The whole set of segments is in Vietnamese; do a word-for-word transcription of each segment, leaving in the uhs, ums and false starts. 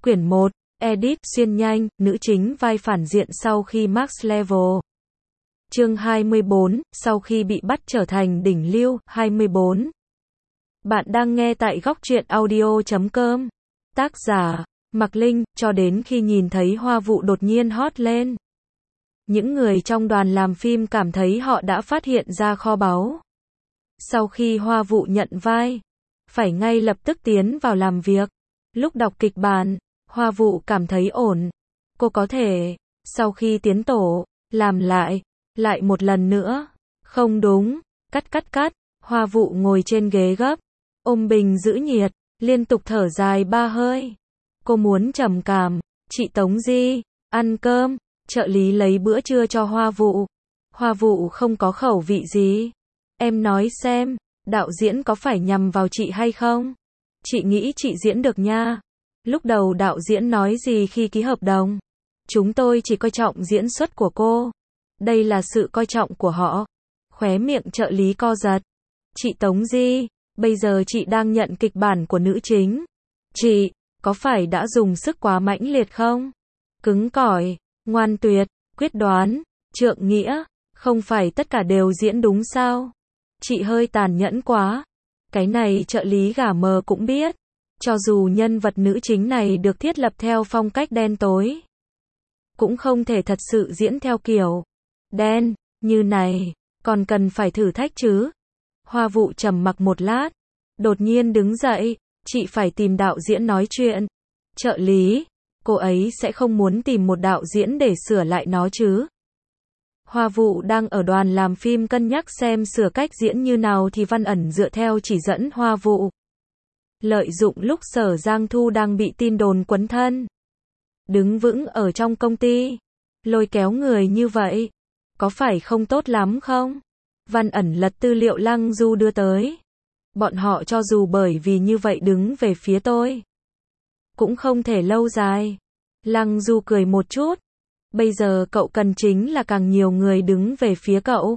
Quyển một, Edit, xuyên nhanh, nữ chính vai phản diện sau khi Max Level. Chương hai mươi bốn, sau khi bị bắt trở thành đỉnh lưu, hai mươi bốn. Bạn đang nghe tại góc truyện audio chấm com. Tác giả, Mạc Linh, cho đến khi nhìn thấy Hoa Vụ đột nhiên hot lên. Những người trong đoàn làm phim cảm thấy họ đã phát hiện ra kho báu. Sau khi Hoa Vụ nhận vai, phải ngay lập tức tiến vào làm việc. Lúc đọc kịch bản, Hoa Vụ cảm thấy ổn. Cô có thể, sau khi tiến tổ, làm lại, lại một lần nữa. Không đúng, cắt cắt cắt, Hoa Vụ ngồi trên ghế gấp, ôm bình giữ nhiệt, liên tục thở dài ba hơi. Cô muốn trầm cảm, chị Tống Di, ăn cơm, trợ lý lấy bữa trưa cho Hoa Vụ. Hoa Vụ không có khẩu vị gì. Em nói xem, đạo diễn có phải nhằm vào chị hay không? Chị nghĩ chị diễn được nha. Lúc đầu đạo diễn nói gì khi ký hợp đồng? Chúng tôi chỉ coi trọng diễn xuất của cô. Đây là sự coi trọng của họ. Khóe miệng trợ lý co giật. Chị Tống Di, bây giờ chị đang nhận kịch bản của nữ chính. Chị, có phải đã dùng sức quá mãnh liệt không? Cứng cỏi, ngoan tuyệt, quyết đoán, trượng nghĩa, không phải tất cả đều diễn đúng sao? Chị hơi tàn nhẫn quá. Cái này trợ lý gà mờ cũng biết. Cho dù nhân vật nữ chính này được thiết lập theo phong cách đen tối, cũng không thể thật sự diễn theo kiểu đen như này, còn cần phải thử thách chứ. Hoa Vụ trầm mặc một lát, đột nhiên đứng dậy, chị phải tìm đạo diễn nói chuyện. Trợ lý, cô ấy sẽ không muốn tìm một đạo diễn để sửa lại nó chứ. Hoa Vụ đang ở đoàn làm phim cân nhắc xem sửa cách diễn như nào thì Văn Ẩn dựa theo chỉ dẫn Hoa Vụ. Lợi dụng lúc Sở Giang Thu đang bị tin đồn quấn thân. Đứng vững ở trong công ty. Lôi kéo người như vậy. Có phải không tốt lắm không? Văn Ẩn lật tư liệu Lăng Du đưa tới. Bọn họ cho dù bởi vì như vậy đứng về phía tôi, cũng không thể lâu dài. Lăng Du cười một chút. Bây giờ cậu cần chính là càng nhiều người đứng về phía cậu.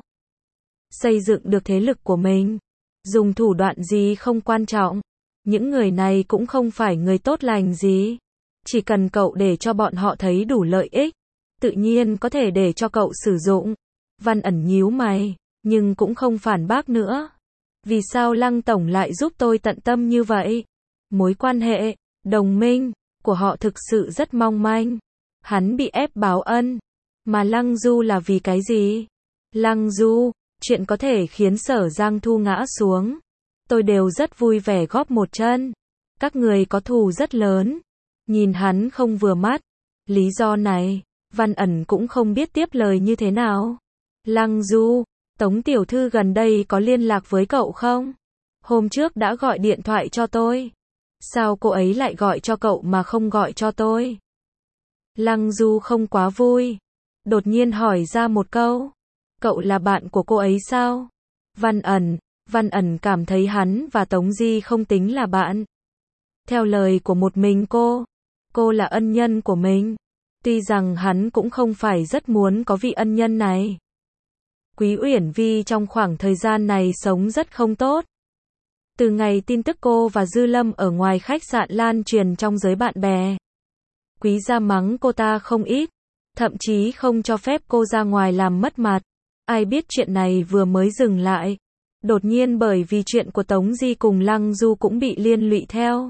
Xây dựng được thế lực của mình. Dùng thủ đoạn gì không quan trọng. Những người này cũng không phải người tốt lành gì. Chỉ cần cậu để cho bọn họ thấy đủ lợi ích, tự nhiên có thể để cho cậu sử dụng. Văn Ẩn nhíu mày, nhưng cũng không phản bác nữa. Vì sao Lăng Tổng lại giúp tôi tận tâm như vậy? Mối quan hệ, đồng minh, của họ thực sự rất mong manh. Hắn bị ép báo ân. Mà Lăng Du là vì cái gì? Lăng Du, chuyện có thể khiến Sở Giang Thu ngã xuống. Tôi đều rất vui vẻ góp một chân. Các người có thù rất lớn. Nhìn hắn không vừa mắt. Lý do này, Văn Ẩn cũng không biết tiếp lời như thế nào. Lăng Du, Tống tiểu thư gần đây có liên lạc với cậu không? Hôm trước đã gọi điện thoại cho tôi. Sao cô ấy lại gọi cho cậu mà không gọi cho tôi? Lăng Du không quá vui. Đột nhiên hỏi ra một câu. Cậu là bạn của cô ấy sao? Văn Ẩn, Văn Ẩn cảm thấy hắn và Tống Di không tính là bạn. Theo lời của một mình cô, cô là ân nhân của mình. Tuy rằng hắn cũng không phải rất muốn có vị ân nhân này. Quý Uyển Vi trong khoảng thời gian này sống rất không tốt. Từ ngày tin tức cô và Dư Lâm ở ngoài khách sạn lan truyền trong giới bạn bè, Quý gia mắng cô ta không ít, thậm chí không cho phép cô ra ngoài làm mất mặt. Ai biết chuyện này vừa mới dừng lại, đột nhiên bởi vì chuyện của Tống Di cùng Lăng Du cũng bị liên lụy theo.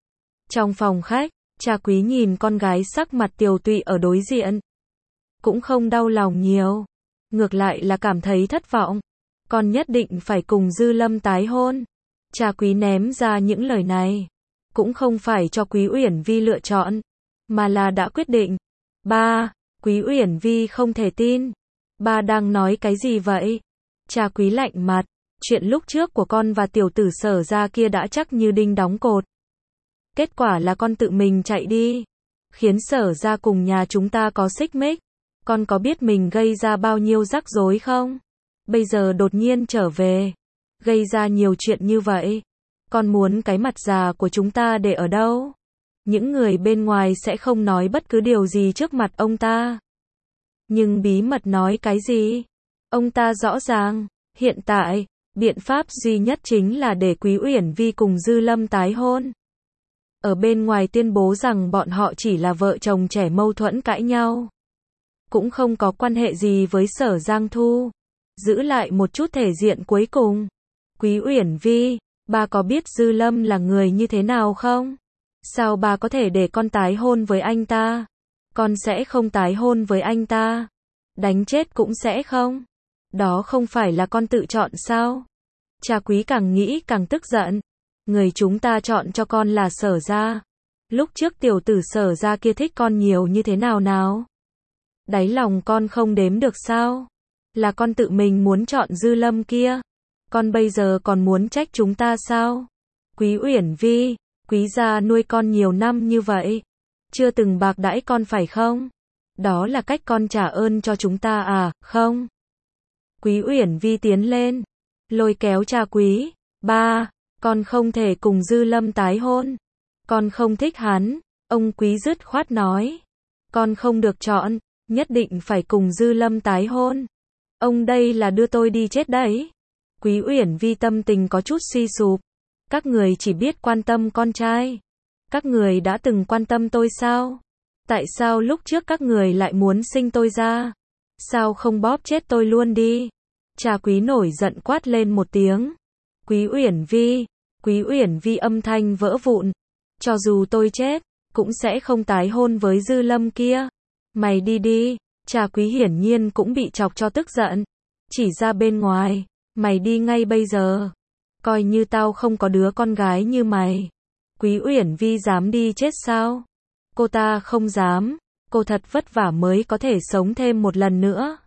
Trong phòng khách, cha Quý nhìn con gái sắc mặt tiều tụy ở đối diện, cũng không đau lòng nhiều, ngược lại là cảm thấy thất vọng. Con nhất định phải cùng Dư Lâm tái hôn. Cha Quý ném ra những lời này, cũng không phải cho Quý Uyển Vi lựa chọn, mà là đã quyết định. Ba, Quý Uyển Vi không thể tin. Ba đang nói cái gì vậy? Cha Quý lạnh mặt. Chuyện lúc trước của con và tiểu tử Sở gia kia đã chắc như đinh đóng cột. Kết quả là con tự mình chạy đi, khiến Sở gia cùng nhà chúng ta có xích mích. Con có biết mình gây ra bao nhiêu rắc rối không? Bây giờ đột nhiên trở về, gây ra nhiều chuyện như vậy. Con muốn cái mặt già của chúng ta để ở đâu? Những người bên ngoài sẽ không nói bất cứ điều gì trước mặt ông ta. Nhưng bí mật nói cái gì? Ông ta rõ ràng. Hiện tại, biện pháp duy nhất chính là để Quý Uyển Vi cùng Dư Lâm tái hôn. ở bên ngoài tuyên bố rằng bọn họ chỉ là vợ chồng trẻ mâu thuẫn cãi nhau. Cũng không có quan hệ gì với Sở Giang Thu. Giữ lại một chút thể diện cuối cùng. Quý Uyển Vi, ba có biết Dư Lâm là người như thế nào không? Sao ba có thể để con tái hôn với anh ta? Con sẽ không tái hôn với anh ta. Đánh chết cũng sẽ không. Đó không phải là con tự chọn sao? Cha Quý càng nghĩ càng tức giận. Người chúng ta chọn cho con là Sở gia. Lúc trước tiểu tử Sở gia kia thích con nhiều như thế nào nào? Đáy lòng con không đếm được sao? Là con tự mình muốn chọn Dư Lâm kia. Con bây giờ còn muốn trách chúng ta sao? Quý Uyển Vi, Quý gia nuôi con nhiều năm như vậy. Chưa từng bạc đãi con phải không? Đó là cách con trả ơn cho chúng ta à, không? Quý Uyển Vi tiến lên. Lôi kéo cha Quý. Ba, con không thể cùng Dư Lâm tái hôn. Con không thích hắn. Ông Quý dứt khoát nói. Con không được chọn. Nhất định phải cùng Dư Lâm tái hôn. Ông đây là đưa tôi đi chết đấy. Quý Uyển Vi tâm tình có chút suy sụp. Các người chỉ biết quan tâm con trai. Các người đã từng quan tâm tôi sao? Tại sao lúc trước các người lại muốn sinh tôi ra? Sao không bóp chết tôi luôn đi? Cha Quý nổi giận quát lên một tiếng. Quý Uyển Vi, Quý Uyển Vi âm thanh vỡ vụn. Cho dù tôi chết, cũng sẽ không tái hôn với Dư Lâm kia. Mày đi đi. Cha Quý hiển nhiên cũng bị chọc cho tức giận. Chỉ ra bên ngoài. Mày đi ngay bây giờ. Coi như tao không có đứa con gái như mày. Quý Uyển Vi dám đi chết sao? Cô ta không dám. Cô thật vất vả mới có thể sống thêm một lần nữa.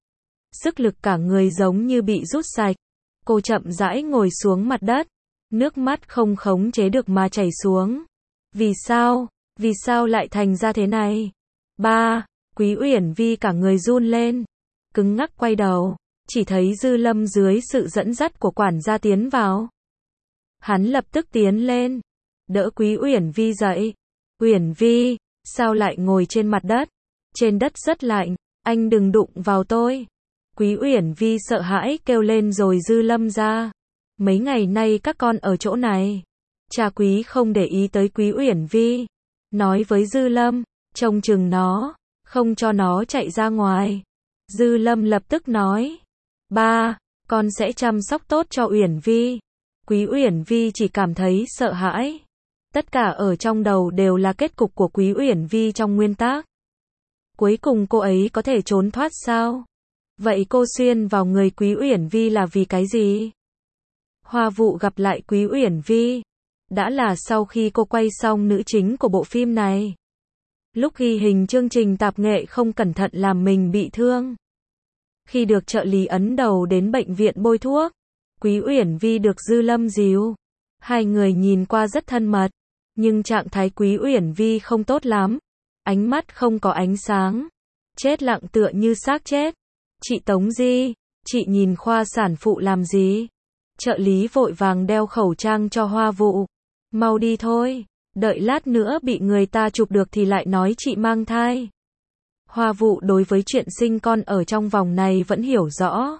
Sức lực cả người giống như bị rút sạch. Cô chậm rãi ngồi xuống mặt đất. Nước mắt không khống chế được mà chảy xuống. Vì sao? Vì sao lại thành ra thế này? Ba, Quý Uyển Vi cả người run lên. Cứng ngắc quay đầu. Chỉ thấy Dư Lâm dưới sự dẫn dắt của quản gia tiến vào. Hắn lập tức tiến lên. Đỡ Quý Uyển Vi dậy. Uyển Vi, sao lại ngồi trên mặt đất? Trên đất rất lạnh, anh đừng đụng vào tôi. Quý Uyển Vi sợ hãi kêu lên rồi Dư Lâm ra. Mấy ngày nay các con ở chỗ này. Cha Quý không để ý tới Quý Uyển Vi. Nói với Dư Lâm, trông chừng nó, không cho nó chạy ra ngoài. Dư Lâm lập tức nói. Ba, con sẽ chăm sóc tốt cho Uyển Vi. Quý Uyển Vi chỉ cảm thấy sợ hãi. Tất cả ở trong đầu đều là kết cục của Quý Uyển Vi trong nguyên tác. Cuối cùng cô ấy có thể trốn thoát sao? Vậy cô xuyên vào người Quý Uyển Vi là vì cái gì? Hoa Vụ gặp lại Quý Uyển Vi. Đã là sau khi cô quay xong nữ chính của bộ phim này. Lúc ghi hình chương trình tạp nghệ không cẩn thận làm mình bị thương. Khi được trợ lý ấn đầu đến bệnh viện bôi thuốc, Quý Uyển Vi được Dư Lâm dìu. Hai người nhìn qua rất thân mật, nhưng trạng thái Quý Uyển Vi không tốt lắm. Ánh mắt không có ánh sáng, chết lặng tựa như xác chết. Chị Tống Di, chị nhìn khoa sản phụ làm gì? Trợ lý vội vàng đeo khẩu trang cho Hoa Vụ. Mau đi thôi, đợi lát nữa bị người ta chụp được thì lại nói chị mang thai. Hoa Vụ đối với chuyện sinh con ở trong vòng này vẫn hiểu rõ.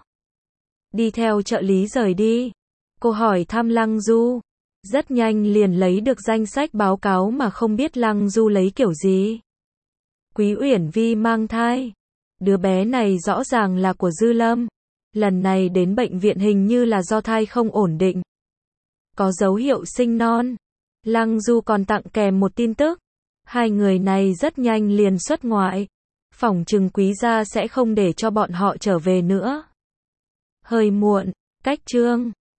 Đi theo trợ lý rời đi. Cô hỏi thăm Lăng Du. Rất nhanh liền lấy được danh sách báo cáo mà không biết Lăng Du lấy kiểu gì. Quý Uyển Vi mang thai. Đứa bé này rõ ràng là của Dư Lâm. Lần này đến bệnh viện hình như là do thai không ổn định. Có dấu hiệu sinh non. Lăng Du còn tặng kèm một tin tức. Hai người này rất nhanh liền xuất ngoại. Phỏng chừng Quý gia sẽ không để cho bọn họ trở về nữa. Hơi muộn, cách chương